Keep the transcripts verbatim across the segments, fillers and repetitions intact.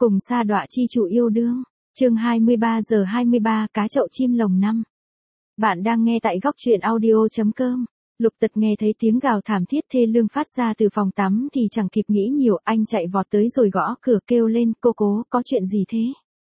Cùng sa đọa chi chủ yêu đương. Chương hai mươi ba giờ hai mươi ba, cá chậu chim lồng năm. Bạn đang nghe tại góc truyện audio chấm com. Lục Tật nghe thấy tiếng gào thảm thiết thê lương phát ra từ phòng tắm thì chẳng kịp nghĩ nhiều, anh chạy vọt tới rồi gõ cửa kêu lên, cô Cố, có chuyện gì thế?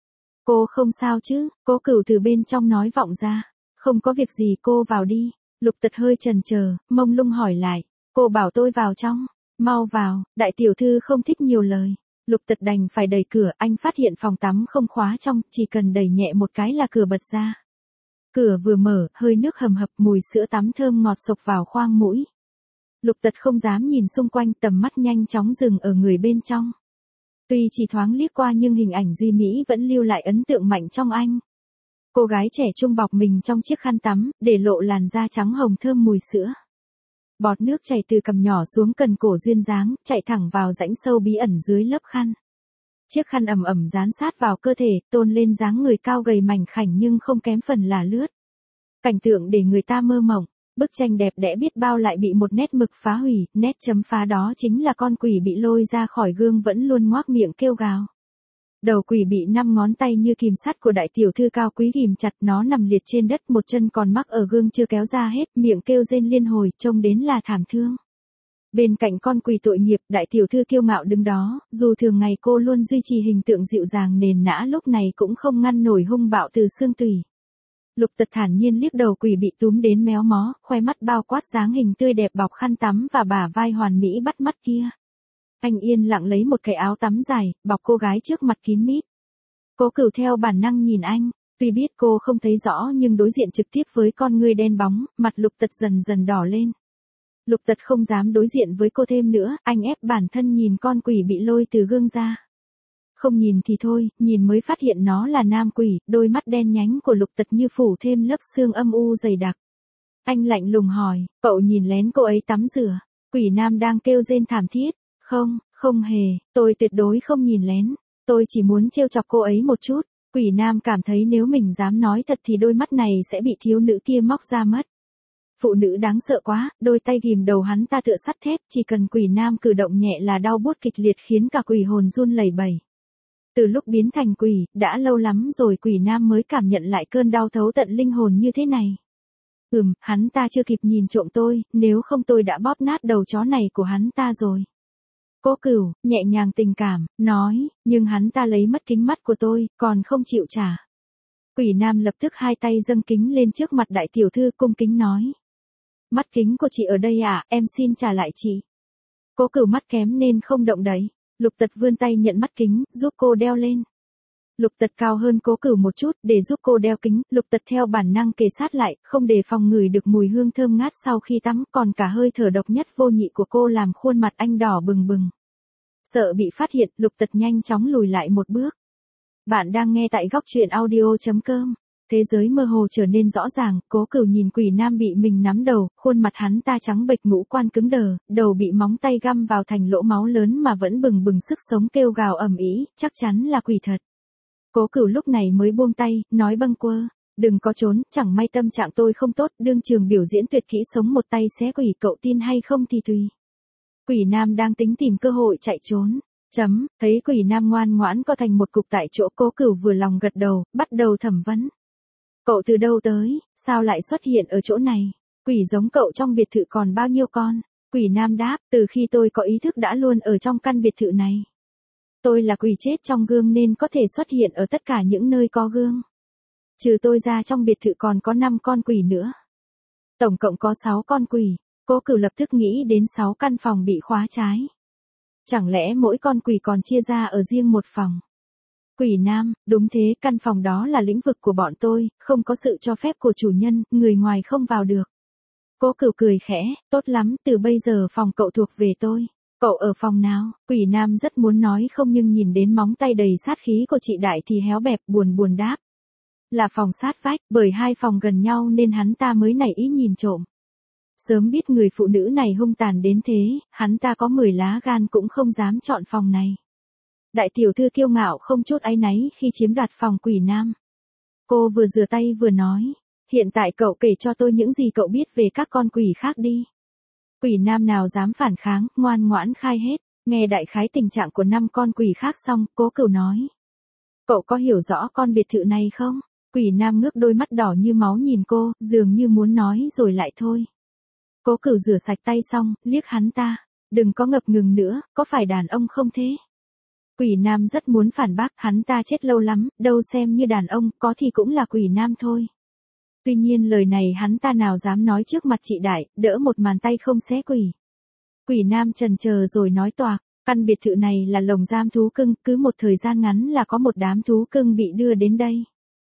Cô không sao chứ? Cố Cửu từ bên trong nói vọng ra. Không có việc gì, cô vào đi. Lục Tật hơi chần chờ, mông lung hỏi lại. Cô bảo tôi vào trong. Mau vào, đại tiểu thư không thích nhiều lời. Lục Tật đành phải đẩy cửa, anh phát hiện phòng tắm không khóa trong, chỉ cần đẩy nhẹ một cái là cửa bật ra. Cửa vừa mở, hơi nước hầm hập, mùi sữa tắm thơm ngọt sộc vào khoang mũi. Lục Tật không dám nhìn xung quanh, tầm mắt nhanh chóng dừng ở người bên trong. Tuy chỉ thoáng liếc qua nhưng hình ảnh duy mỹ vẫn lưu lại ấn tượng mạnh trong anh. Cô gái trẻ trung bọc mình trong chiếc khăn tắm, để lộ làn da trắng hồng thơm mùi sữa. Bọt nước chảy từ cằm nhỏ xuống cần cổ duyên dáng, chạy thẳng vào rãnh sâu bí ẩn dưới lớp khăn. Chiếc khăn ẩm ẩm dán sát vào cơ thể, tôn lên dáng người cao gầy mảnh khảnh nhưng không kém phần là lướt. Cảnh tượng để người ta mơ mộng, bức tranh đẹp đẽ biết bao lại bị một nét mực phá hủy, nét chấm phá đó chính là con quỷ bị lôi ra khỏi gương vẫn luôn ngoác miệng kêu gào. Đầu quỷ bị năm ngón tay như kìm sắt của đại tiểu thư cao quý ghìm chặt, nó nằm liệt trên đất, một chân còn mắc ở gương chưa kéo ra hết, miệng kêu rên liên hồi, trông đến là thảm thương. Bên cạnh con quỷ tội nghiệp, đại tiểu thư kiêu ngạo đứng đó, dù thường ngày cô luôn duy trì hình tượng dịu dàng nền nã, lúc này cũng không ngăn nổi hung bạo từ xương tủy. Lục Tật thản nhiên liếc đầu quỷ bị túm đến méo mó, khoe mắt bao quát dáng hình tươi đẹp bọc khăn tắm và bả vai hoàn mỹ bắt mắt kia. Anh yên lặng lấy một cái áo tắm dài, bọc cô gái trước mặt kín mít. Cố Cửu theo bản năng nhìn anh, tuy biết cô không thấy rõ nhưng đối diện trực tiếp với con ngươi đen bóng, mặt Lục Tật dần dần đỏ lên. Lục Tật không dám đối diện với cô thêm nữa, anh ép bản thân nhìn con quỷ bị lôi từ gương ra. Không nhìn thì thôi, nhìn mới phát hiện nó là nam quỷ, đôi mắt đen nhánh của Lục Tật như phủ thêm lớp xương âm u dày đặc. Anh lạnh lùng hỏi, cậu nhìn lén cô ấy tắm rửa? Quỷ nam đang kêu rên thảm thiết. Không, không hề, tôi tuyệt đối không nhìn lén. Tôi chỉ muốn trêu chọc cô ấy một chút. Quỷ nam cảm thấy nếu mình dám nói thật thì đôi mắt này sẽ bị thiếu nữ kia móc ra mất. Phụ nữ đáng sợ quá, đôi tay ghìm đầu hắn ta tựa sắt thép, chỉ cần quỷ nam cử động nhẹ là đau buốt kịch liệt khiến cả quỷ hồn run lẩy bẩy. Từ lúc biến thành quỷ, đã lâu lắm rồi quỷ nam mới cảm nhận lại cơn đau thấu tận linh hồn như thế này. Ừm, hắn ta chưa kịp nhìn trộm tôi, nếu không tôi đã bóp nát đầu chó này của hắn ta rồi. Cố Cửu, nhẹ nhàng tình cảm, nói, nhưng hắn ta lấy mất kính mắt của tôi, còn không chịu trả. Quỷ nam lập tức hai tay dâng kính lên trước mặt đại tiểu thư cung kính nói. Mắt kính của chị ở đây à, em xin trả lại chị. Cố Cửu mắt kém nên không động đậy. Lục Tật vươn tay nhận mắt kính, giúp cô đeo lên. Lục Tật cao hơn Cố Cửu một chút, để giúp cô đeo kính, Lục Tật theo bản năng kề sát lại, không đề phòng ngửi được mùi hương thơm ngát sau khi tắm, còn cả hơi thở độc nhất vô nhị của cô làm khuôn mặt anh đỏ bừng bừng. Sợ bị phát hiện, Lục Tật nhanh chóng lùi lại một bước. Bạn đang nghe tại góc truyện audio chấm com. Thế giới mơ hồ trở nên rõ ràng, Cố Cửu nhìn quỷ nam bị mình nắm đầu, khuôn mặt hắn ta trắng bệch, ngũ quan cứng đờ, đầu bị móng tay găm vào thành lỗ máu lớn mà vẫn bừng bừng sức sống kêu gào ầm ĩ, chắc chắn là quỷ thật. Cố Cửu lúc này mới buông tay, nói bâng quơ, đừng có trốn, chẳng may tâm trạng tôi không tốt, đương trường biểu diễn tuyệt kỹ sống một tay xé quỷ, cậu tin hay không thì tùy. Quỷ nam đang tính tìm cơ hội chạy trốn. Chấm, thấy quỷ nam ngoan ngoãn co thành một cục tại chỗ, Cố Cửu vừa lòng gật đầu, bắt đầu thẩm vấn. Cậu từ đâu tới, sao lại xuất hiện ở chỗ này? Quỷ giống cậu trong biệt thự còn bao nhiêu con? Quỷ nam đáp, từ khi tôi có ý thức đã luôn ở trong căn biệt thự này. Tôi là quỷ chết trong gương nên có thể xuất hiện ở tất cả những nơi có gương. Trừ tôi ra trong biệt thự còn có năm con quỷ nữa. Tổng cộng có sáu con quỷ. Cố Cửu lập tức nghĩ đến sáu căn phòng bị khóa trái. Chẳng lẽ mỗi con quỷ còn chia ra ở riêng một phòng? Quỷ nam, đúng thế, căn phòng đó là lĩnh vực của bọn tôi, không có sự cho phép của chủ nhân, người ngoài không vào được. Cố Cửu cười khẽ, tốt lắm, từ bây giờ phòng cậu thuộc về tôi. Cậu ở phòng nào? Quỷ nam rất muốn nói không nhưng nhìn đến móng tay đầy sát khí của chị đại thì héo bẹp, buồn buồn đáp. Là phòng sát vách, bởi hai phòng gần nhau nên hắn ta mới nảy ý nhìn trộm. Sớm biết người phụ nữ này hung tàn đến thế, hắn ta có mười lá gan cũng không dám chọn phòng này. Đại tiểu thư kiêu ngạo không chút áy náy khi chiếm đoạt phòng quỷ nam. Cô vừa rửa tay vừa nói, hiện tại cậu kể cho tôi những gì cậu biết về các con quỷ khác đi. Quỷ nam nào dám phản kháng, ngoan ngoãn khai hết. Nghe đại khái tình trạng của năm con quỷ khác xong, Cố Cửu nói. Cậu có hiểu rõ con biệt thự này không? Quỷ nam ngước đôi mắt đỏ như máu nhìn cô, dường như muốn nói rồi lại thôi. Cố Cửu rửa sạch tay xong, liếc hắn ta. Đừng có ngập ngừng nữa, có phải đàn ông không thế? Quỷ nam rất muốn phản bác, hắn ta chết lâu lắm, đâu xem như đàn ông, có thì cũng là quỷ nam thôi. Tuy nhiên lời này hắn ta nào dám nói trước mặt chị đại, đỡ một màn tay không xé quỷ. Quỷ nam chần chờ rồi nói toạc, căn biệt thự này là lồng giam thú cưng, cứ một thời gian ngắn là có một đám thú cưng bị đưa đến đây.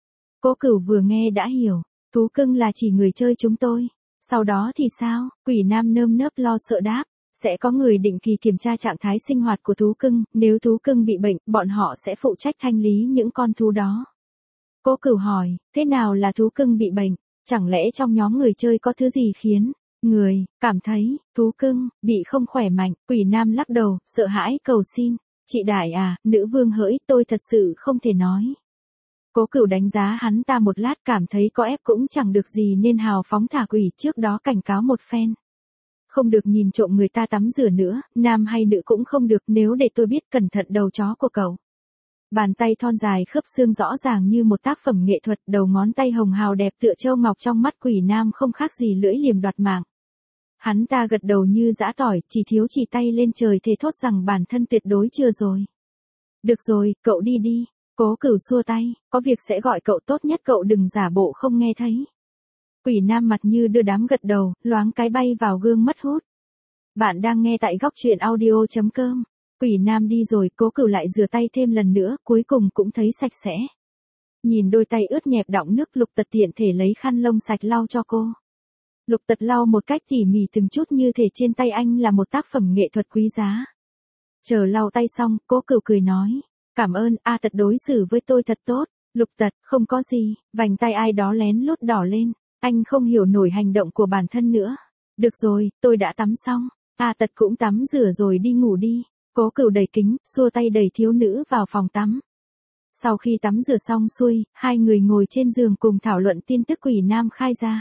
Cố Cửu vừa nghe đã hiểu, thú cưng là chỉ người chơi chúng tôi. Sau đó thì sao? Quỷ nam nơm nớp lo sợ đáp. Sẽ có người định kỳ kiểm tra trạng thái sinh hoạt của thú cưng, nếu thú cưng bị bệnh, bọn họ sẽ phụ trách thanh lý những con thú đó. Cố Cửu hỏi, thế nào là thú cưng bị bệnh? Chẳng lẽ trong nhóm người chơi có thứ gì khiến người cảm thấy thú cưng bị không khỏe mạnh? Quỷ nam lắc đầu, sợ hãi cầu xin, chị đại à, nữ vương hỡi, tôi thật sự không thể nói. Cố Cửu đánh giá hắn ta một lát, cảm thấy có ép cũng chẳng được gì nên hào phóng thả quỷ, trước đó cảnh cáo một phen. Không được nhìn trộm người ta tắm rửa nữa, nam hay nữ cũng không được, nếu để tôi biết cẩn thận đầu chó của cậu. Bàn tay thon dài khớp xương rõ ràng như một tác phẩm nghệ thuật, đầu ngón tay hồng hào đẹp tựa châu ngọc, trong mắt quỷ nam không khác gì lưỡi liềm đoạt mạng. Hắn ta gật đầu như giã tỏi, chỉ thiếu chỉ tay lên trời thề thốt rằng bản thân tuyệt đối chưa rồi. Được rồi, cậu đi đi. Cố Cửu xua tay, có việc sẽ gọi cậu, tốt nhất cậu đừng giả bộ không nghe thấy. Quỷ nam mặt như đưa đám gật đầu, loáng cái bay vào gương mất hút. Bạn đang nghe tại góc truyện audio chấm com. Quỷ nam đi rồi, Cố Cửu lại rửa tay thêm lần nữa, cuối cùng cũng thấy sạch sẽ. Nhìn đôi tay ướt nhẹp đọng nước, Lục Tật tiện thể lấy khăn lông sạch lau cho cô. Lục Tật lau một cách tỉ mỉ từng chút như thể trên tay anh là một tác phẩm nghệ thuật quý giá. Chờ lau tay xong, Cố Cửu cười nói, cảm ơn, A Tật đối xử với tôi thật tốt. Lục Tật, không có gì, vành tay ai đó lén lút đỏ lên. Anh không hiểu nổi hành động của bản thân nữa. Được rồi, tôi đã tắm xong. A Tật cũng tắm rửa rồi đi ngủ đi. Cố Cửu đẩy kính, xua tay đẩy thiếu nữ vào phòng tắm. Sau khi tắm rửa xong xuôi, hai người ngồi trên giường cùng thảo luận tin tức quỷ nam khai ra.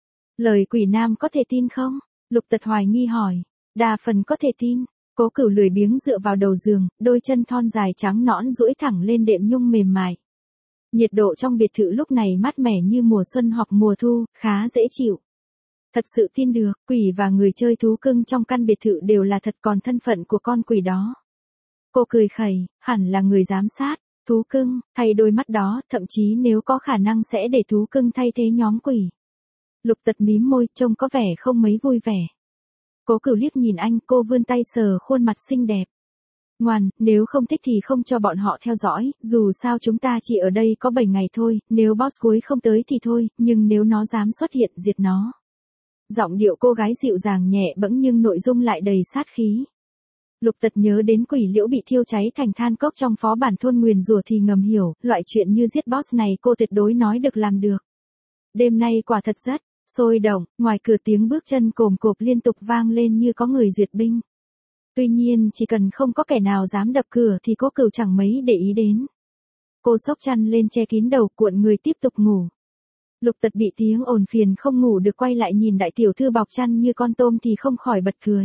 Lời quỷ nam có thể tin không? Lục Tật hoài nghi hỏi. Đa phần có thể tin. Cố Cửu lười biếng dựa vào đầu giường, đôi chân thon dài trắng nõn duỗi thẳng lên đệm nhung mềm mại. Nhiệt độ trong biệt thự lúc này mát mẻ như mùa xuân hoặc mùa thu, khá dễ chịu. Thật sự tin được, quỷ và người chơi thú cưng trong căn biệt thự đều là thật, còn thân phận của con quỷ đó. Cô cười khẩy, hẳn là người giám sát, thú cưng, thay đôi mắt đó, thậm chí nếu có khả năng sẽ để thú cưng thay thế nhóm quỷ. Lục Tật mím môi, trông có vẻ không mấy vui vẻ. Cố Cửu liếc nhìn anh, cô vươn tay sờ khuôn mặt xinh đẹp. Ngoan, nếu không thích thì không cho bọn họ theo dõi, dù sao chúng ta chỉ ở đây có bảy ngày thôi, nếu boss cuối không tới thì thôi, nhưng nếu nó dám xuất hiện, diệt nó. Giọng điệu cô gái dịu dàng nhẹ bẫng nhưng nội dung lại đầy sát khí. Lục Tật nhớ đến quỷ liễu bị thiêu cháy thành than cốc trong phó bản thôn nguyền rủa thì ngầm hiểu, loại chuyện như giết boss này cô tuyệt đối nói được làm được. Đêm nay quả thật rất sôi động, ngoài cửa tiếng bước chân cồm cộp liên tục vang lên như có người duyệt binh. Tuy nhiên chỉ cần không có kẻ nào dám đập cửa thì Cố Cửu chẳng mấy để ý đến. Cô xốc chăn lên che kín đầu, cuộn người tiếp tục ngủ. Lục Tật bị tiếng ồn phiền không ngủ được, quay lại nhìn đại tiểu thư bọc chăn như con tôm thì không khỏi bật cười.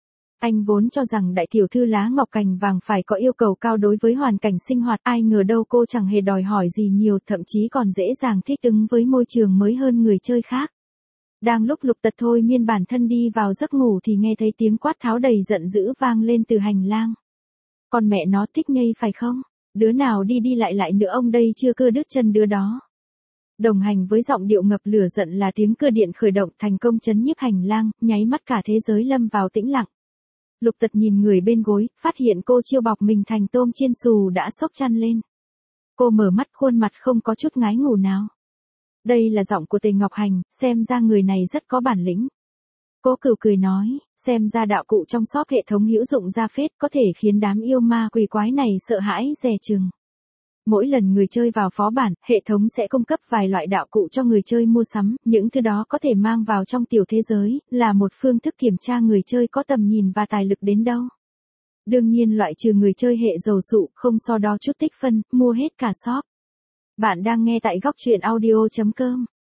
Anh vốn cho rằng đại tiểu thư lá ngọc cành vàng phải có yêu cầu cao đối với hoàn cảnh sinh hoạt, ai ngờ đâu cô chẳng hề đòi hỏi gì nhiều, thậm chí còn dễ dàng thích ứng với môi trường mới hơn người chơi khác. Đang lúc Lục Tật thôi miên bản thân đi vào giấc ngủ thì nghe thấy tiếng quát tháo đầy giận dữ vang lên từ hành lang. Con mẹ nó thích nhây phải không? Đứa nào đi đi lại lại nữa, ông đây chưa cưa đứt chân đứa đó. Đồng hành với giọng điệu ngập lửa giận là tiếng cưa điện khởi động, thành công chấn nhiếp hành lang, nháy mắt cả thế giới lâm vào tĩnh lặng. Lục Tật nhìn người bên gối, phát hiện cô chiêu bọc mình thành tôm chiên xù đã xốc chăn lên. Cô mở mắt, khuôn mặt không có chút ngái ngủ nào. Đây là giọng của Tề Ngọc Hành, xem ra người này rất có bản lĩnh. Cố Cửu cười nói, xem ra đạo cụ trong shop hệ thống hữu dụng ra phết, có thể khiến đám yêu ma quỷ quái này sợ hãi dè chừng. Mỗi lần người chơi vào phó bản, hệ thống sẽ cung cấp vài loại đạo cụ cho người chơi mua sắm, những thứ đó có thể mang vào trong tiểu thế giới, là một phương thức kiểm tra người chơi có tầm nhìn và tài lực đến đâu. Đương nhiên loại trừ người chơi hệ dầu sụ, không so đo chút tích phân, mua hết cả shop. Bạn đang nghe tại góc truyện audio chấm com.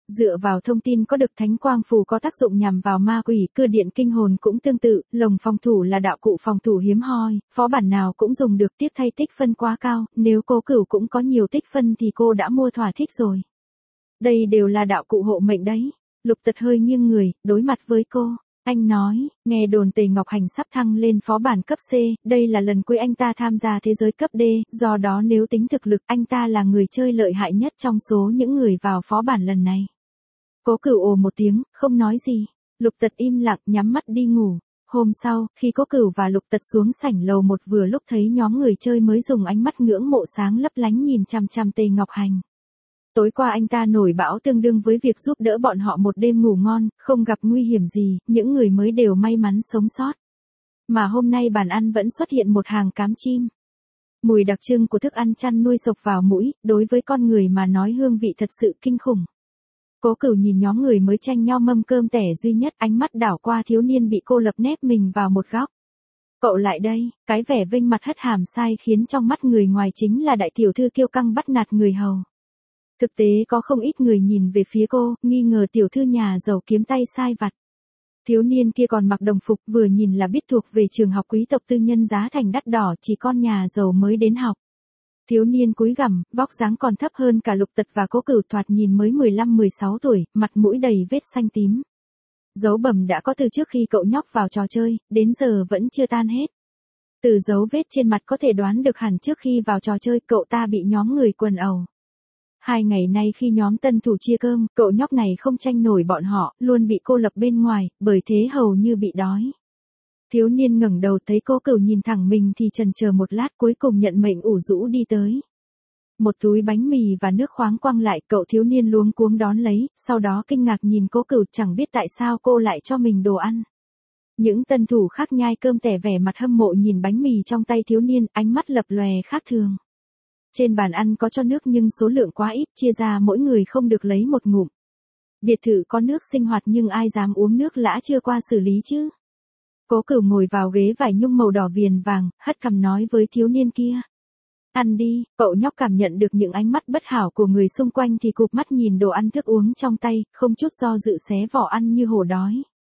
Dựa vào thông tin có được thánh quang phù có tác dụng nhằm vào ma quỷ, cưa điện kinh hồn cũng tương tự, lồng phòng thủ là đạo cụ phòng thủ hiếm hoi, phó bản nào cũng dùng được, tiếc thay tích phân quá cao, nếu Cố Cửu cũng có nhiều tích phân thì cô đã mua thỏa thích rồi. Đây đều là đạo cụ hộ mệnh đấy. Lục Tật hơi nghiêng người, đối mặt với cô. Anh nói, nghe đồn Tề Ngọc Hành sắp thăng lên phó bản cấp C, đây là lần cuối anh ta tham gia thế giới cấp D, do đó nếu tính thực lực anh ta là người chơi lợi hại nhất trong số những người vào phó bản lần này. Cố Cửu ồ một tiếng, không nói gì. Lục Tật im lặng nhắm mắt đi ngủ. Hôm sau, khi Cố Cửu và Lục Tật xuống sảnh lầu một vừa lúc thấy nhóm người chơi mới dùng ánh mắt ngưỡng mộ sáng lấp lánh nhìn chằm chằm Tề Ngọc Hành. Tối qua anh ta nổi bão tương đương với việc giúp đỡ bọn họ một đêm ngủ ngon, không gặp nguy hiểm gì, những người mới đều may mắn sống sót. Mà hôm nay bàn ăn vẫn xuất hiện một hàng cám chim. Mùi đặc trưng của thức ăn chăn nuôi sộc vào mũi, đối với con người mà nói hương vị thật sự kinh khủng. Cố Cửu nhìn nhóm người mới tranh nhau mâm cơm tẻ duy nhất, ánh mắt đảo qua thiếu niên bị cô lập nép mình vào một góc. Cậu lại đây, cái vẻ vênh mặt hất hàm sai khiến trong mắt người ngoài chính là đại tiểu thư kiêu căng bắt nạt người hầu. Thực tế có không ít người nhìn về phía cô, nghi ngờ tiểu thư nhà giàu kiếm tay sai vặt. Thiếu niên kia còn mặc đồng phục, vừa nhìn là biết thuộc về trường học quý tộc tư nhân giá thành đắt đỏ, chỉ con nhà giàu mới đến học. Thiếu niên cúi gằm, vóc dáng còn thấp hơn cả Lục Tật và Cố Cửu, thoạt nhìn mới mười lăm mười sáu tuổi, mặt mũi đầy vết xanh tím. Dấu bầm đã có từ trước khi cậu nhóc vào trò chơi, đến giờ vẫn chưa tan hết. Từ dấu vết trên mặt có thể đoán được hẳn trước khi vào trò chơi cậu ta bị nhóm người quần ẩu. Hai ngày nay khi nhóm tân thủ chia cơm, cậu nhóc này không tranh nổi bọn họ, luôn bị cô lập bên ngoài, bởi thế hầu như bị đói. Thiếu niên ngẩng đầu thấy Cố Cửu nhìn thẳng mình thì chần chờ một lát, cuối cùng nhận mệnh ủ rũ đi tới. Một túi bánh mì và nước khoáng quăng lại, cậu thiếu niên luống cuống đón lấy, sau đó kinh ngạc nhìn Cố Cửu, chẳng biết tại sao cô lại cho mình đồ ăn. Những tân thủ khác nhai cơm tẻ vẻ mặt hâm mộ nhìn bánh mì trong tay thiếu niên, ánh mắt lập lòe khác thường. Trên bàn ăn có cho nước nhưng số lượng quá ít, chia ra mỗi người không được lấy một ngụm. Biệt thự có nước sinh hoạt nhưng ai dám uống nước lã chưa qua xử lý chứ. Cố Cửu ngồi vào ghế vải nhung màu đỏ viền vàng, hất cằm nói với thiếu niên kia. Ăn đi, cậu nhóc cảm nhận được những ánh mắt bất hảo của người xung quanh thì cụp mắt nhìn đồ ăn thức uống trong tay, không chút do dự xé vỏ ăn như hổ đói.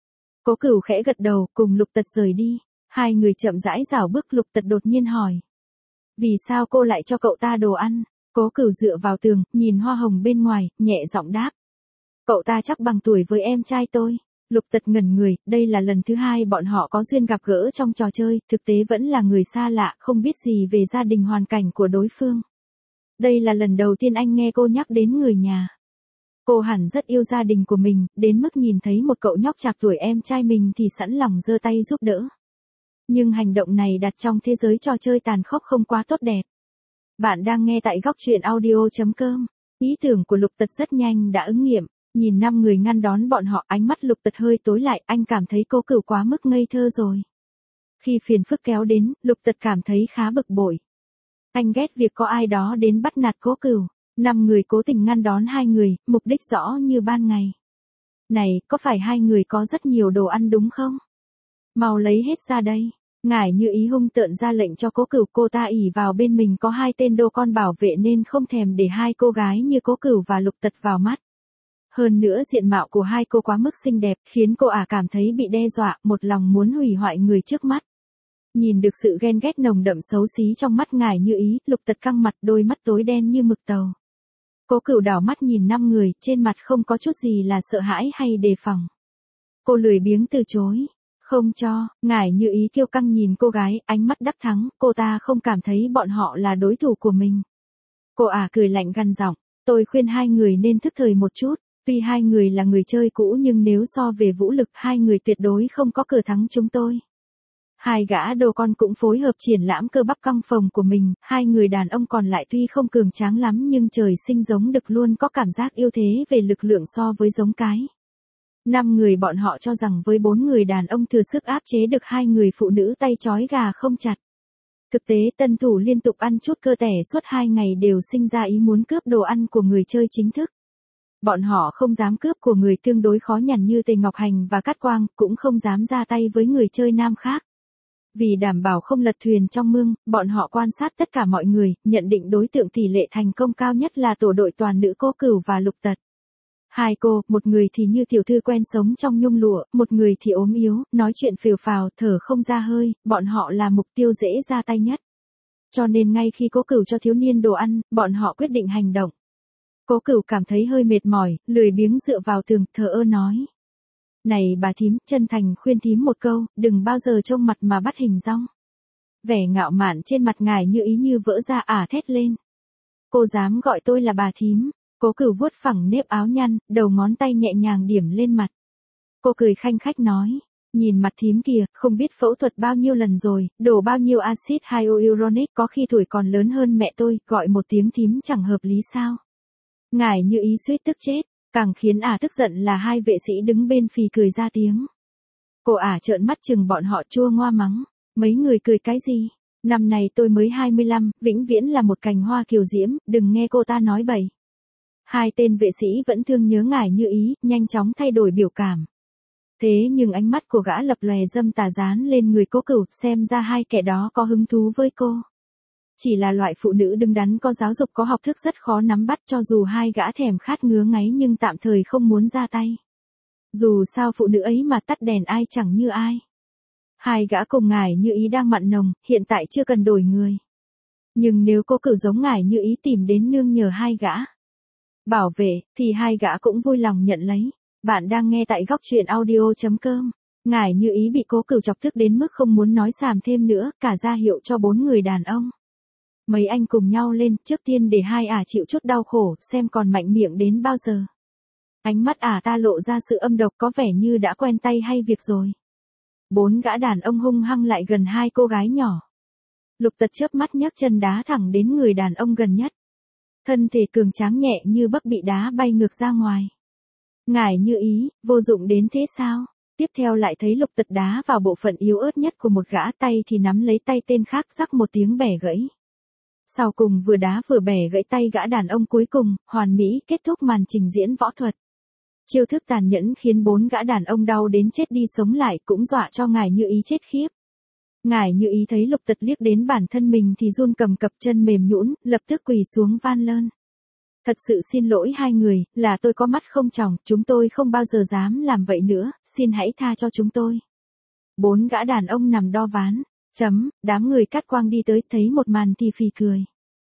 Cố Cửu khẽ gật đầu, cùng Lục Tật rời đi. Hai người chậm rãi rảo bước, Lục Tật đột nhiên hỏi. Vì sao cô lại cho cậu ta đồ ăn? Cố Cửu dựa vào tường, nhìn hoa hồng bên ngoài, nhẹ giọng đáp. Cậu ta chắc bằng tuổi với em trai tôi. Lục Tật ngẩn người, đây là lần thứ hai bọn họ có duyên gặp gỡ trong trò chơi, thực tế vẫn là người xa lạ, không biết gì về gia đình hoàn cảnh của đối phương. Đây là lần đầu tiên anh nghe cô nhắc đến người nhà. Cô hẳn rất yêu gia đình của mình, đến mức nhìn thấy một cậu nhóc trạc tuổi em trai mình thì sẵn lòng giơ tay giúp đỡ. Nhưng hành động này đặt trong thế giới trò chơi tàn khốc không quá tốt đẹp. Bạn đang nghe tại góc truyện audio chấm com. Ý tưởng của Lục Tật rất nhanh đã ứng nghiệm. Nhìn năm người ngăn đón bọn họ, ánh mắt Lục Tật hơi tối lại, anh cảm thấy Cố Cửu quá mức ngây thơ rồi. Khi phiền phức kéo đến, Lục Tật cảm thấy khá bực bội. Anh ghét việc có ai đó đến bắt nạt Cố Cửu. Năm người cố tình ngăn đón hai người, mục đích rõ như ban ngày. Này, có phải hai người có rất nhiều đồ ăn đúng không? Mau lấy hết ra đây. Ngải Như Ý hung tợn ra lệnh cho Cố Cửu, cô ta ỷ vào bên mình có hai tên đô con bảo vệ nên không thèm để hai cô gái như Cố Cửu và Lục Tật vào mắt. Hơn nữa diện mạo của hai cô quá mức xinh đẹp, khiến cô ả cảm thấy bị đe dọa, một lòng muốn hủy hoại người trước mắt. Nhìn được sự ghen ghét nồng đậm xấu xí trong mắt Ngải Như Ý, Lục Tật căng mặt, đôi mắt tối đen như mực tàu. Cố Cửu đảo mắt nhìn năm người, trên mặt không có chút gì là sợ hãi hay đề phòng. Cô lười biếng từ chối. Không cho. Ngải Như Ý kiêu căng nhìn cô gái, ánh mắt đắc thắng, cô ta không cảm thấy bọn họ là đối thủ của mình. Cô ả cười lạnh gằn giọng, tôi khuyên hai người nên thức thời một chút. Tuy hai người là người chơi cũ nhưng nếu so về vũ lực hai người tuyệt đối không có cửa thắng chúng tôi. Hai gã đồ con cũng phối hợp triển lãm cơ bắp căng phồng của mình, hai người đàn ông còn lại tuy không cường tráng lắm nhưng trời sinh giống đực luôn có cảm giác ưu thế về lực lượng so với giống cái. Năm người bọn họ cho rằng với bốn người đàn ông thừa sức áp chế được hai người phụ nữ tay trói gà không chặt. Thực tế tân thủ liên tục ăn chút cơ thể suốt hai ngày đều sinh ra ý muốn cướp đồ ăn của người chơi chính thức. Bọn họ không dám cướp của người tương đối khó nhằn như Tề Ngọc Hành và Cát Quang, cũng không dám ra tay với người chơi nam khác. Vì đảm bảo không lật thuyền trong mương, bọn họ quan sát tất cả mọi người, nhận định đối tượng tỷ lệ thành công cao nhất là tổ đội toàn nữ Cố Cửu và Lục Tật. Hai cô, một người thì như tiểu thư quen sống trong nhung lụa, một người thì ốm yếu, nói chuyện phều phào, thở không ra hơi, bọn họ là mục tiêu dễ ra tay nhất. Cho nên ngay khi Cố Cửu cho thiếu niên đồ ăn, bọn họ quyết định hành động. Cố Cửu cảm thấy hơi mệt mỏi, lười biếng dựa vào tường, thờ ơ nói. Này bà thím, chân thành khuyên thím một câu, đừng bao giờ trông mặt mà bắt hình dong. Vẻ ngạo mạn trên mặt ngài Như Ý như vỡ ra ả thét lên. Cô dám gọi tôi là bà thím. Cố Cửu vuốt phẳng nếp áo nhăn, đầu ngón tay nhẹ nhàng điểm lên mặt. Cô cười khanh khách nói, nhìn mặt thím kìa, không biết phẫu thuật bao nhiêu lần rồi, đổ bao nhiêu axit hyaluronic, có khi tuổi còn lớn hơn mẹ tôi, gọi một tiếng thím chẳng hợp lý sao. Ngài Như Ý suýt tức chết, càng khiến ả tức giận là hai vệ sĩ đứng bên phì cười ra tiếng. Cô ả trợn mắt chừng bọn họ chua ngoa mắng, mấy người cười cái gì? Năm này tôi mới hai mươi lăm, vĩnh viễn là một cành hoa kiều diễm, đừng nghe cô ta nói bậy. Hai tên vệ sĩ vẫn thương nhớ ngài Như Ý, nhanh chóng thay đổi biểu cảm. Thế nhưng ánh mắt của gã lập lòe dâm tà dán lên người Cố Cửu, xem ra hai kẻ đó có hứng thú với cô. Chỉ là loại phụ nữ đứng đắn có giáo dục có học thức rất khó nắm bắt, cho dù hai gã thèm khát ngứa ngáy nhưng tạm thời không muốn ra tay. Dù sao phụ nữ ấy mà tắt đèn ai chẳng như ai. Hai gã cùng ngài Như Ý đang mặn nồng, hiện tại chưa cần đổi người. Nhưng nếu Cố Cửu giống ngài Như Ý tìm đến nương nhờ hai gã bảo vệ, thì hai gã cũng vui lòng nhận lấy. Bạn đang nghe tại góc truyện audio chấm com. Ngài Như Ý bị Cố Cửu chọc tức đến mức không muốn nói xàm thêm nữa, cả ra hiệu cho bốn người đàn ông. Mấy anh cùng nhau lên, trước tiên để hai ả chịu chút đau khổ, xem còn mạnh miệng đến bao giờ. Ánh mắt ả ta lộ ra sự âm độc, có vẻ như đã quen tay hay việc rồi. Bốn gã đàn ông hung hăng lại gần hai cô gái nhỏ. Lục Tật chớp mắt nhấc chân đá thẳng đến người đàn ông gần nhất. Thân thể cường tráng nhẹ như bấc bị đá bay ngược ra ngoài. Ngài Như Ý, vô dụng đến thế sao? Tiếp theo lại thấy Lục Tật đá vào bộ phận yếu ớt nhất của một gã, tay thì nắm lấy tay tên khác, rắc một tiếng bẻ gãy. Sau cùng vừa đá vừa bẻ gãy tay gã đàn ông cuối cùng, hoàn mỹ kết thúc màn trình diễn võ thuật. Chiêu thức tàn nhẫn khiến bốn gã đàn ông đau đến chết đi sống lại, cũng dọa cho ngài Như Ý chết khiếp. Ngài Như Ý thấy Lục Tật liếc đến bản thân mình thì run cầm cập, chân mềm nhũn, lập tức quỳ xuống van lơn. Thật sự xin lỗi hai người, là tôi có mắt không tròng, chúng tôi không bao giờ dám làm vậy nữa, xin hãy tha cho chúng tôi. Bốn gã đàn ông nằm đo ván. Chấm, đám người cắt quang đi tới, thấy một màn thì phì cười.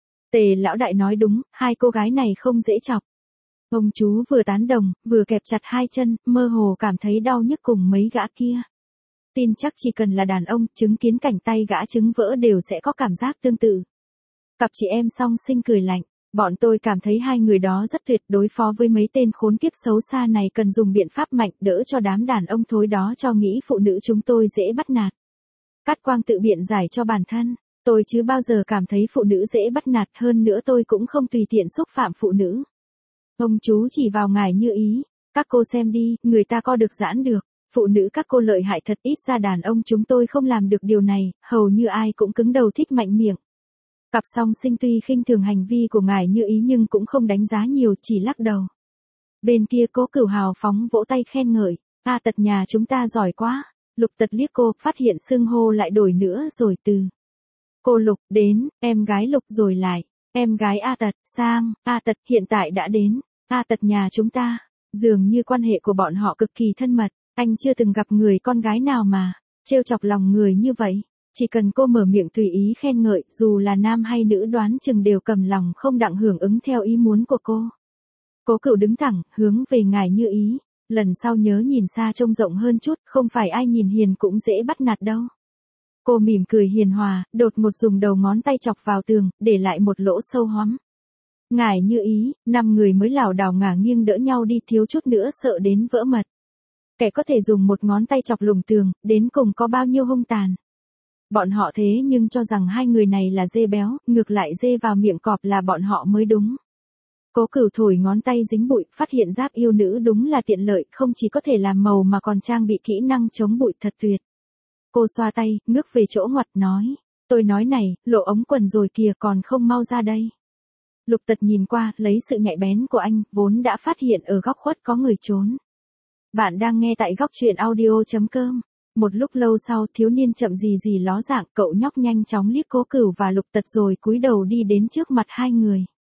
Tề lão đại nói đúng, hai cô gái này không dễ chọc. Ông chú vừa tán đồng, vừa kẹp chặt hai chân, mơ hồ cảm thấy đau nhức cùng mấy gã kia. Tin chắc chỉ cần là đàn ông, chứng kiến cảnh tay gã trứng vỡ đều sẽ có cảm giác tương tự. Cặp chị em song sinh cười lạnh, bọn tôi cảm thấy hai người đó rất tuyệt, đối phó với mấy tên khốn kiếp xấu xa này cần dùng biện pháp mạnh, đỡ cho đám đàn ông thối đó cho nghĩ phụ nữ chúng tôi dễ bắt nạt. Cát Quang tự biện giải cho bản thân, tôi chứ bao giờ cảm thấy phụ nữ dễ bắt nạt, hơn nữa tôi cũng không tùy tiện xúc phạm phụ nữ. Ông chú chỉ vào ngài Như Ý, các cô xem đi, người ta co được giãn được, phụ nữ các cô lợi hại thật, ít ra đàn ông chúng tôi không làm được điều này, hầu như ai cũng cứng đầu thích mạnh miệng. Cặp song sinh tuy khinh thường hành vi của ngài Như Ý nhưng cũng không đánh giá nhiều, chỉ lắc đầu. Bên kia Cố Cửu hào phóng vỗ tay khen ngợi, A Tật nhà chúng ta giỏi quá. Lục Tật liếc cô, phát hiện xưng hô lại đổi nữa rồi từ cô Lục đến em gái Lục rồi lại em gái A Tật sang A Tật, hiện tại đã đến A Tật nhà chúng ta. Dường như quan hệ của bọn họ cực kỳ thân mật, anh chưa từng gặp người con gái nào mà trêu chọc lòng người như vậy. Chỉ cần cô mở miệng tùy ý khen ngợi, dù là nam hay nữ đoán chừng đều cầm lòng không đặng hưởng ứng theo ý muốn của cô. Cố Cửu đứng thẳng, hướng về ngài Như Ý. Lần sau nhớ nhìn xa trông rộng hơn chút, không phải ai nhìn hiền cũng dễ bắt nạt đâu. Cô mỉm cười hiền hòa, đột ngột dùng đầu ngón tay chọc vào tường, để lại một lỗ sâu hoắm. Ngài Như Ý, năm người mới lảo đảo ngả nghiêng đỡ nhau đi, thiếu chút nữa sợ đến vỡ mật. Kẻ có thể dùng một ngón tay chọc lủng tường, đến cùng có bao nhiêu hung tàn. Bọn họ thế nhưng cho rằng hai người này là dê béo, ngược lại dê vào miệng cọp là bọn họ mới đúng. Cố Cửu thổi ngón tay dính bụi, phát hiện giáp yêu nữ đúng là tiện lợi, không chỉ có thể làm màu mà còn trang bị kỹ năng chống bụi thật tuyệt. Cô xoa tay, ngước về chỗ ngoặt nói, tôi nói này, lộ ống quần rồi kìa, còn không mau ra đây. Lục Tật nhìn qua, lấy sự nhạy bén của anh, vốn đã phát hiện ở góc khuất có người trốn. Bạn đang nghe tại góc truyện audio chấm com. Một lúc lâu sau, thiếu niên chậm gì gì ló dạng, cậu nhóc nhanh chóng liếc Cố Cửu và Lục Tật rồi cúi đầu đi đến trước mặt hai người.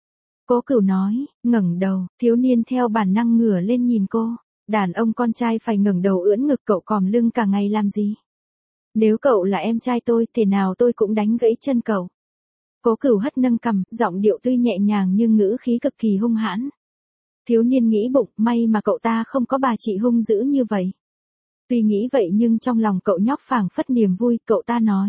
Cố Cửu nói, ngẩng đầu, thiếu niên theo bản năng ngửa lên nhìn cô. Đàn ông con trai phải ngẩng đầu ưỡn ngực, cậu còm lưng cả ngày làm gì? Nếu cậu là em trai tôi, thế nào tôi cũng đánh gãy chân cậu. Cố Cửu hất nâng cằm, giọng điệu tuy nhẹ nhàng nhưng ngữ khí cực kỳ hung hãn. Thiếu niên nghĩ bụng, may mà cậu ta không có bà chị hung dữ như vậy. Tuy nghĩ vậy nhưng trong lòng cậu nhóc phảng phất niềm vui, cậu ta nói.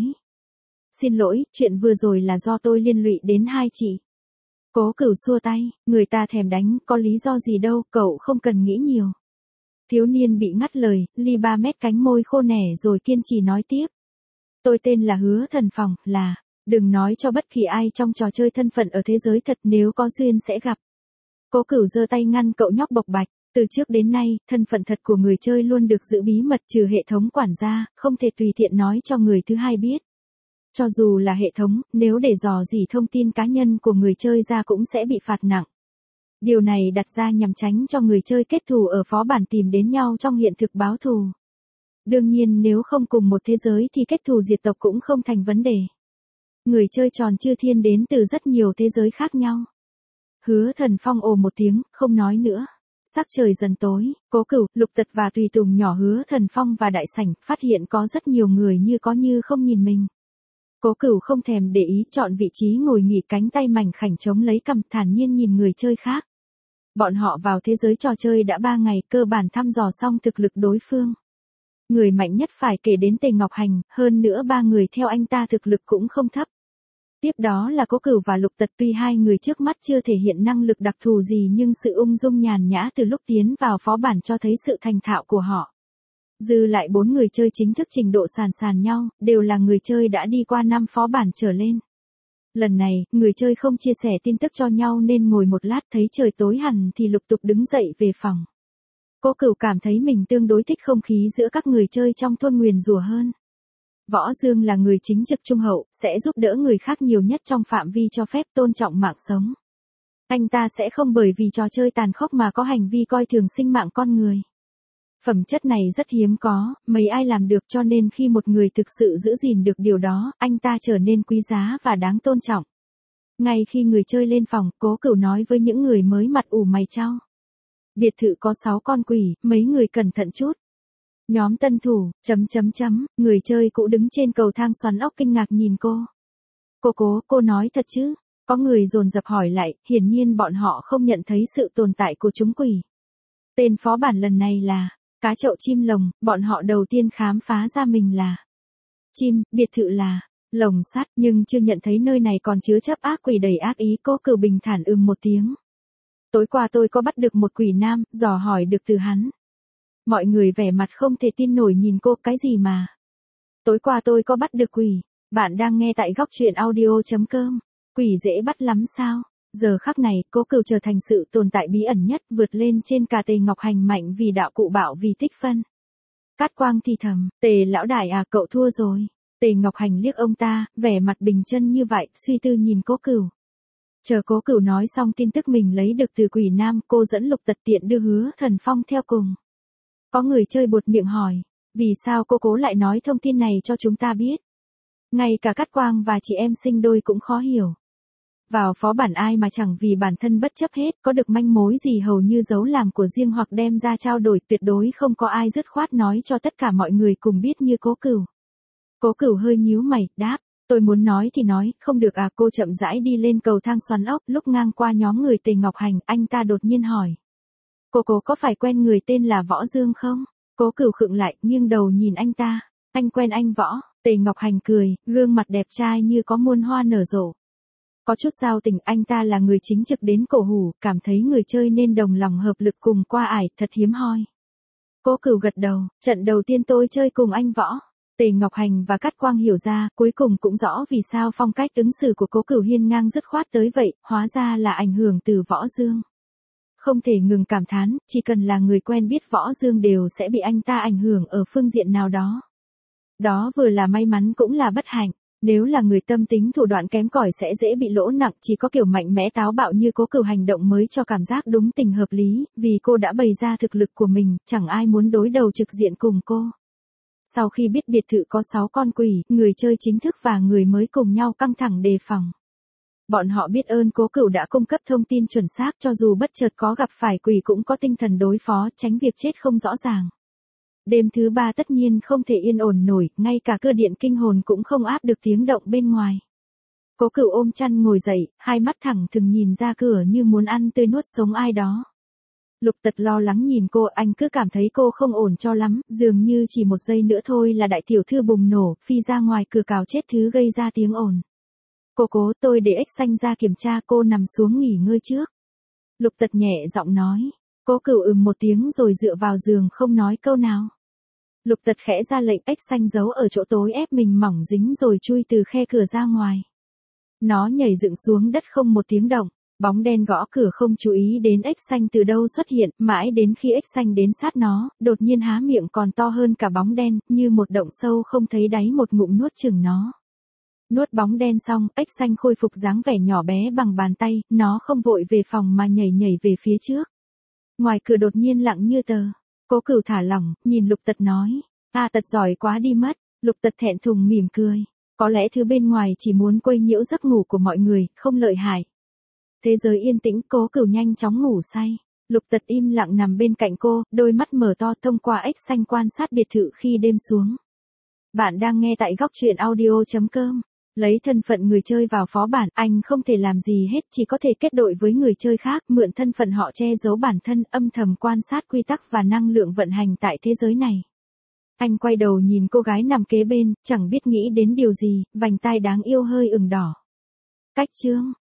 Xin lỗi, chuyện vừa rồi là do tôi liên lụy đến hai chị. Cố Cửu xua tay, người ta thèm đánh, có lý do gì đâu, cậu không cần nghĩ nhiều. Thiếu niên bị ngắt lời, li ba mét cánh môi khô nẻ rồi kiên trì nói tiếp. Tôi tên là Hứa Thần Phong, là, đừng nói cho bất kỳ ai trong trò chơi thân phận ở thế giới thật, nếu có duyên sẽ gặp. Cố Cửu giơ tay ngăn cậu nhóc bộc bạch, từ trước đến nay, thân phận thật của người chơi luôn được giữ bí mật, trừ hệ thống quản gia, không thể tùy tiện nói cho người thứ hai biết. Cho dù là hệ thống, nếu để dò dỉ thông tin cá nhân của người chơi ra cũng sẽ bị phạt nặng. Điều này đặt ra nhằm tránh cho người chơi kết thù ở phó bản tìm đến nhau trong hiện thực báo thù. Đương nhiên nếu không cùng một thế giới thì kết thù diệt tộc cũng không thành vấn đề. Người chơi tròn chư thiên đến từ rất nhiều thế giới khác nhau. Hứa Thần Phong ồ một tiếng, không nói nữa. Sắc trời dần tối, Cố Cửu, Lục Tật và tùy tùng nhỏ Hứa Thần Phong và đại sảnh phát hiện có rất nhiều người như có như không nhìn mình. Cố Cửu không thèm để ý, chọn vị trí ngồi nghỉ, cánh tay mảnh khảnh chống lấy cằm, thản nhiên nhìn người chơi khác. Bọn họ vào thế giới trò chơi đã ba ngày, cơ bản thăm dò xong thực lực đối phương. Người mạnh nhất phải kể đến Tề Ngọc Hành, hơn nữa ba người theo anh ta thực lực cũng không thấp. Tiếp đó là Cố Cửu và Lục Tật, tuy hai người trước mắt chưa thể hiện năng lực đặc thù gì nhưng sự ung dung nhàn nhã từ lúc tiến vào phó bản cho thấy sự thành thạo của họ. Dư lại bốn người chơi chính thức trình độ sàn sàn nhau, đều là người chơi đã đi qua năm phó bản trở lên. Lần này, người chơi không chia sẻ tin tức cho nhau nên ngồi một lát thấy trời tối hẳn thì lục tục đứng dậy về phòng. Cố Cửu cảm thấy mình tương đối thích không khí giữa các người chơi trong thôn nguyền rủa hơn. Võ Dương là người chính trực trung hậu, sẽ giúp đỡ người khác nhiều nhất trong phạm vi cho phép, tôn trọng mạng sống. Anh ta sẽ không bởi vì trò chơi tàn khốc mà có hành vi coi thường sinh mạng con người. Phẩm chất này rất hiếm có, mấy ai làm được, cho nên khi một người thực sự giữ gìn được điều đó, anh ta trở nên quý giá và đáng tôn trọng. Ngay khi người chơi lên phòng, Cố Cửu nói với những người mới mặt ủ mày chau. Biệt thự có sáu con quỷ, mấy người cẩn thận chút. Nhóm tân thủ, chấm chấm chấm, người chơi cũ đứng trên cầu thang xoắn ốc kinh ngạc nhìn cô. Cô Cố, cô nói thật chứ? Có người dồn dập hỏi lại, hiển nhiên bọn họ không nhận thấy sự tồn tại của chúng quỷ. Tên phó bản lần này là Cá Chậu Chim Lồng, bọn họ đầu tiên khám phá ra mình là chim, biệt thự là lồng sắt, nhưng chưa nhận thấy nơi này còn chứa chấp ác quỷ đầy ác ý. Cố Cửu bình thản ừm một tiếng. Tối qua tôi có bắt được một quỷ nam, dò hỏi được từ hắn. Mọi người vẻ mặt không thể tin nổi nhìn cô, cái gì mà? Tối qua tôi có bắt được quỷ. Bạn đang nghe tại góc truyện audio chấm com. Quỷ dễ bắt lắm sao? Giờ khắc này, Cố Cửu trở thành sự tồn tại bí ẩn nhất, vượt lên trên cả Tề Ngọc Hành mạnh vì đạo cụ bạo vì tích phân. Cát Quang thì thầm, Tề lão đại à, cậu thua rồi. Tề Ngọc Hành liếc ông ta, vẻ mặt bình chân như vậy, suy tư nhìn Cố Cửu. Chờ Cố Cửu nói xong tin tức mình lấy được từ quỷ nam, cô dẫn Lục Tật tiện đưa Hứa Thần Phong theo cùng. Có người chơi buột miệng hỏi, vì sao cô Cố lại nói thông tin này cho chúng ta biết? Ngay cả Cát Quang và chị em sinh đôi cũng khó hiểu. Vào phó bản ai mà chẳng vì bản thân bất chấp hết, có được manh mối gì hầu như giấu làm của riêng hoặc đem ra trao đổi, tuyệt đối không có ai dứt khoát nói cho tất cả mọi người cùng biết như Cố Cửu. Cố Cửu hơi nhíu mày, đáp, tôi muốn nói thì nói, không được à? Cô chậm rãi đi lên cầu thang xoắn ốc, lúc ngang qua nhóm người Tề Ngọc Hành, anh ta đột nhiên hỏi. Cô Cố có phải quen người tên là Võ Dương không? Cố Cửu khựng lại, nghiêng đầu nhìn anh ta, anh quen anh Võ. Tề Ngọc Hành cười, gương mặt đẹp trai như có muôn hoa nở rộ. Có chút giao tình, anh ta là người chính trực đến cổ hủ, cảm thấy người chơi nên đồng lòng hợp lực cùng qua ải, thật hiếm hoi. Cố Cửu gật đầu, trận đầu tiên tôi chơi cùng anh Võ. Tề Ngọc Hành và Cát Quang hiểu ra, cuối cùng cũng rõ vì sao phong cách ứng xử của Cố Cửu hiên ngang dứt khoát tới vậy, hóa ra là ảnh hưởng từ Võ Dương. Không thể ngừng cảm thán, chỉ cần là người quen biết Võ Dương đều sẽ bị anh ta ảnh hưởng ở phương diện nào đó. Đó vừa là may mắn cũng là bất hạnh. Nếu là người tâm tính thủ đoạn kém cỏi sẽ dễ bị lỗ nặng, chỉ có kiểu mạnh mẽ táo bạo như Cố Cửu hành động mới cho cảm giác đúng tình hợp lý, vì cô đã bày ra thực lực của mình, chẳng ai muốn đối đầu trực diện cùng cô. Sau khi biết biệt thự có sáu con quỷ, người chơi chính thức và người mới cùng nhau căng thẳng đề phòng. Bọn họ biết ơn Cố Cửu đã cung cấp thông tin chuẩn xác, cho dù bất chợt có gặp phải quỷ cũng có tinh thần đối phó, tránh việc chết không rõ ràng. Đêm thứ ba tất nhiên không thể yên ổn nổi, ngay cả cơ điện kinh hồn cũng không áp được tiếng động bên ngoài. Cố Cửu ôm chăn ngồi dậy, hai mắt thẳng thừng nhìn ra cửa như muốn ăn tươi nuốt sống ai đó. Lục Tật lo lắng nhìn cô, anh cứ cảm thấy cô không ổn cho lắm, dường như chỉ một giây nữa thôi là đại tiểu thư bùng nổ, phi ra ngoài cửa cào chết thứ gây ra tiếng ồn. Cô cố, tôi để ếch xanh ra kiểm tra, cô nằm xuống nghỉ ngơi trước. Lục Tật nhẹ giọng nói. Cố Cửu ừm một tiếng rồi dựa vào giường không nói câu nào. Lục Tật khẽ ra lệnh, ếch xanh giấu ở chỗ tối ép mình mỏng dính rồi chui từ khe cửa ra ngoài. Nó nhảy dựng xuống đất không một tiếng động, bóng đen gõ cửa không chú ý đến ếch xanh từ đâu xuất hiện, mãi đến khi ếch xanh đến sát nó, đột nhiên há miệng còn to hơn cả bóng đen, như một động sâu không thấy đáy, một ngụm nuốt chửng nó. Nuốt bóng đen xong, ếch xanh khôi phục dáng vẻ nhỏ bé bằng bàn tay, nó không vội về phòng mà nhảy nhảy về phía trước. Ngoài cửa đột nhiên lặng như tờ. Cố Cửu thả lỏng, nhìn Lục Tật nói, à Tật giỏi quá đi mất. Lục Tật thẹn thùng mỉm cười. Có lẽ thứ bên ngoài chỉ muốn quấy nhiễu giấc ngủ của mọi người, không lợi hại. Thế giới yên tĩnh, Cố Cửu nhanh chóng ngủ say. Lục Tật im lặng nằm bên cạnh cô, đôi mắt mở to thông qua ếch xanh quan sát biệt thự khi đêm xuống. Bạn đang nghe tại góc truyện audio chấm com. Lấy thân phận người chơi vào phó bản, anh không thể làm gì hết, chỉ có thể kết đội với người chơi khác, mượn thân phận họ che giấu bản thân, âm thầm quan sát quy tắc và năng lượng vận hành tại thế giới này. Anh quay đầu nhìn cô gái nằm kế bên, chẳng biết nghĩ đến điều gì, vành tai đáng yêu hơi ửng đỏ. Cách chương